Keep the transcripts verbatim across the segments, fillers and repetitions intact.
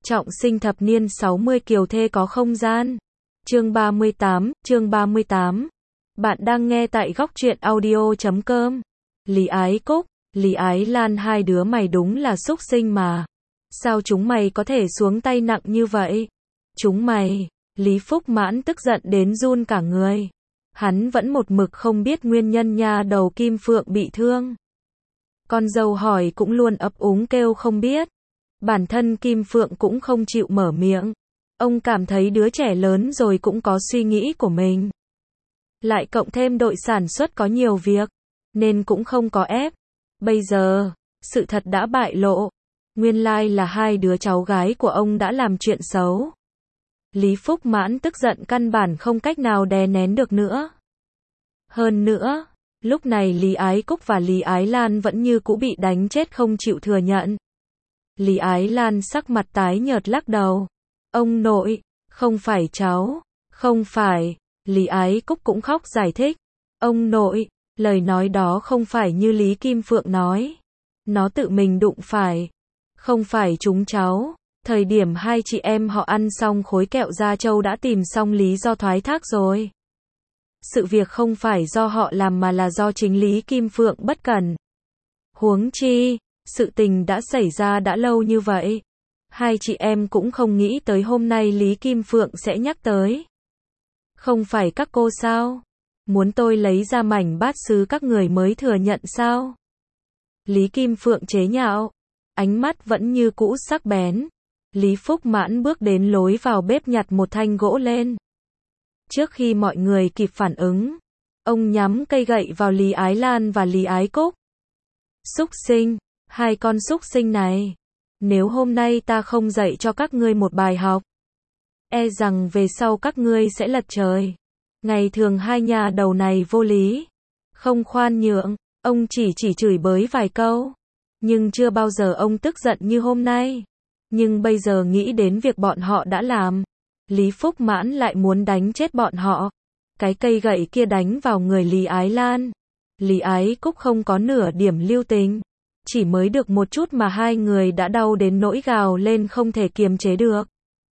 Trọng sinh thập niên sáu mươi kiều thê có không gian. Chương ba mươi tám, chương ba mươi tám. Bạn đang nghe tại góc truyện audio chấm com. Lý Ái Cúc, Lý Ái Lan, hai đứa mày đúng là súc sinh mà. Sao chúng mày có thể xuống tay nặng như vậy? Chúng mày, Lý Phúc Mãn tức giận đến run cả người. Hắn vẫn một mực không biết nguyên nhân nha đầu Kim Phượng bị thương. Con dâu hỏi cũng luôn ấp úng kêu không biết. Bản thân Kim Phượng cũng không chịu mở miệng. Ông cảm thấy đứa trẻ lớn rồi cũng có suy nghĩ của mình. Lại cộng thêm đội sản xuất có nhiều việc, nên cũng không có ép. Bây giờ, sự thật đã bại lộ. Nguyên lai là hai đứa cháu gái của ông đã làm chuyện xấu. Lý Phúc Mãn tức giận căn bản không cách nào đè nén được nữa. Hơn nữa, lúc này Lý Ái Cúc và Lý Ái Lan vẫn như cũ bị đánh chết không chịu thừa nhận. Lý Ái Lan sắc mặt tái nhợt lắc đầu. Ông nội, không phải cháu, không phải. Lý Ái Cúc cũng khóc giải thích. Ông nội, lời nói đó không phải như Lý Kim Phượng nói. Nó tự mình đụng phải. Không phải chúng cháu. Thời điểm hai chị em họ ăn xong khối kẹo da trâu đã tìm xong lý do thoái thác rồi. Sự việc không phải do họ làm mà là do chính Lý Kim Phượng bất cẩn. Huống chi, sự tình đã xảy ra đã lâu như vậy. Hai chị em cũng không nghĩ tới hôm nay Lý Kim Phượng sẽ nhắc tới. Không phải các cô sao? Muốn tôi lấy ra mảnh bát sứ các người mới thừa nhận sao? Lý Kim Phượng chế nhạo. Ánh mắt vẫn như cũ sắc bén. Lý Phúc Mãn bước đến lối vào bếp nhặt một thanh gỗ lên. Trước khi mọi người kịp phản ứng, ông nhắm cây gậy vào Lý Ái Lan và Lý Ái Cúc. Súc sinh, hai con súc sinh này. Nếu hôm nay ta không dạy cho các ngươi một bài học, e rằng về sau các ngươi sẽ lật trời. Ngày thường hai nhà đầu này vô lý, không khoan nhượng, ông chỉ chỉ chửi bới vài câu. Nhưng chưa bao giờ ông tức giận như hôm nay. Nhưng bây giờ nghĩ đến việc bọn họ đã làm, Lý Phúc Mãn lại muốn đánh chết bọn họ. Cái cây gậy kia đánh vào người Lý Ái Lan. Lý Ái Cúc không có nửa điểm lưu tình. Chỉ mới được một chút mà hai người đã đau đến nỗi gào lên không thể kiềm chế được.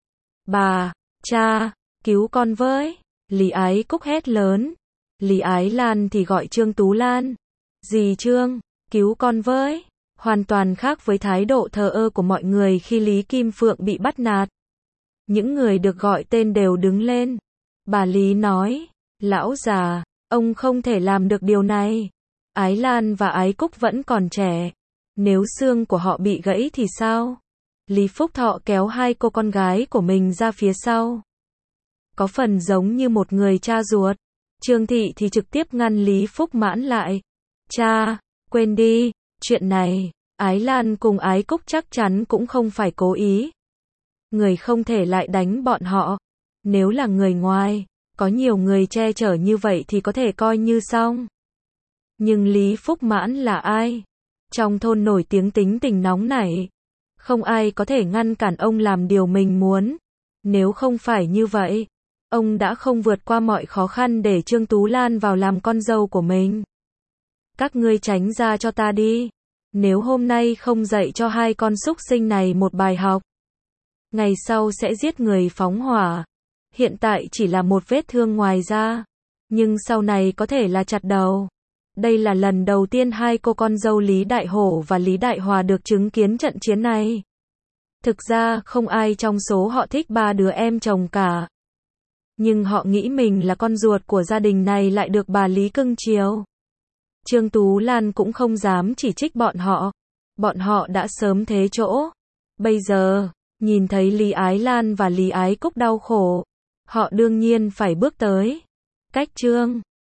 Bà, cha, cứu con với. Lý Ái Cúc hét lớn. Lý Ái Lan thì gọi Trương Tú Lan. Dì Trương, cứu con với. Hoàn toàn khác với thái độ thờ ơ của mọi người khi Lý Kim Phượng bị bắt nạt. Những người được gọi tên đều đứng lên. Bà Lý nói, lão già, ông không thể làm được điều này. Ái Lan và Ái Cúc vẫn còn trẻ. Nếu xương của họ bị gãy thì sao? Lý Phúc Thọ kéo hai cô con gái của mình ra phía sau. Có phần giống như một người cha ruột. Trương Thị thì trực tiếp ngăn Lý Phúc Mãn lại. Cha, quên đi, chuyện này, Ái Lan cùng Ái Cúc chắc chắn cũng không phải cố ý. Người không thể lại đánh bọn họ. Nếu là người ngoài, có nhiều người che chở như vậy thì có thể coi như xong. Nhưng Lý Phúc Mãn là ai? Trong thôn nổi tiếng tính tình nóng nảy. Không ai có thể ngăn cản ông làm điều mình muốn. Nếu không phải như vậy, ông đã không vượt qua mọi khó khăn để Trương Tú Lan vào làm con dâu của mình. Các ngươi tránh ra cho ta đi. Nếu hôm nay không dạy cho hai con súc sinh này một bài học, ngày sau sẽ giết người phóng hỏa. Hiện tại chỉ là một vết thương ngoài da, nhưng sau này có thể là chặt đầu. Đây là lần đầu tiên hai cô con dâu Lý Đại Hổ và Lý Đại Hòa được chứng kiến trận chiến này. Thực ra không ai trong số họ thích ba đứa em chồng cả. Nhưng họ nghĩ mình là con ruột của gia đình này lại được bà Lý cưng chiều. Trương Tú Lan cũng không dám chỉ trích bọn họ. Bọn họ đã sớm thế chỗ. Bây giờ, nhìn thấy Lý Ái Lan và Lý Ái Cúc đau khổ, họ đương nhiên phải bước tới. Cách Trương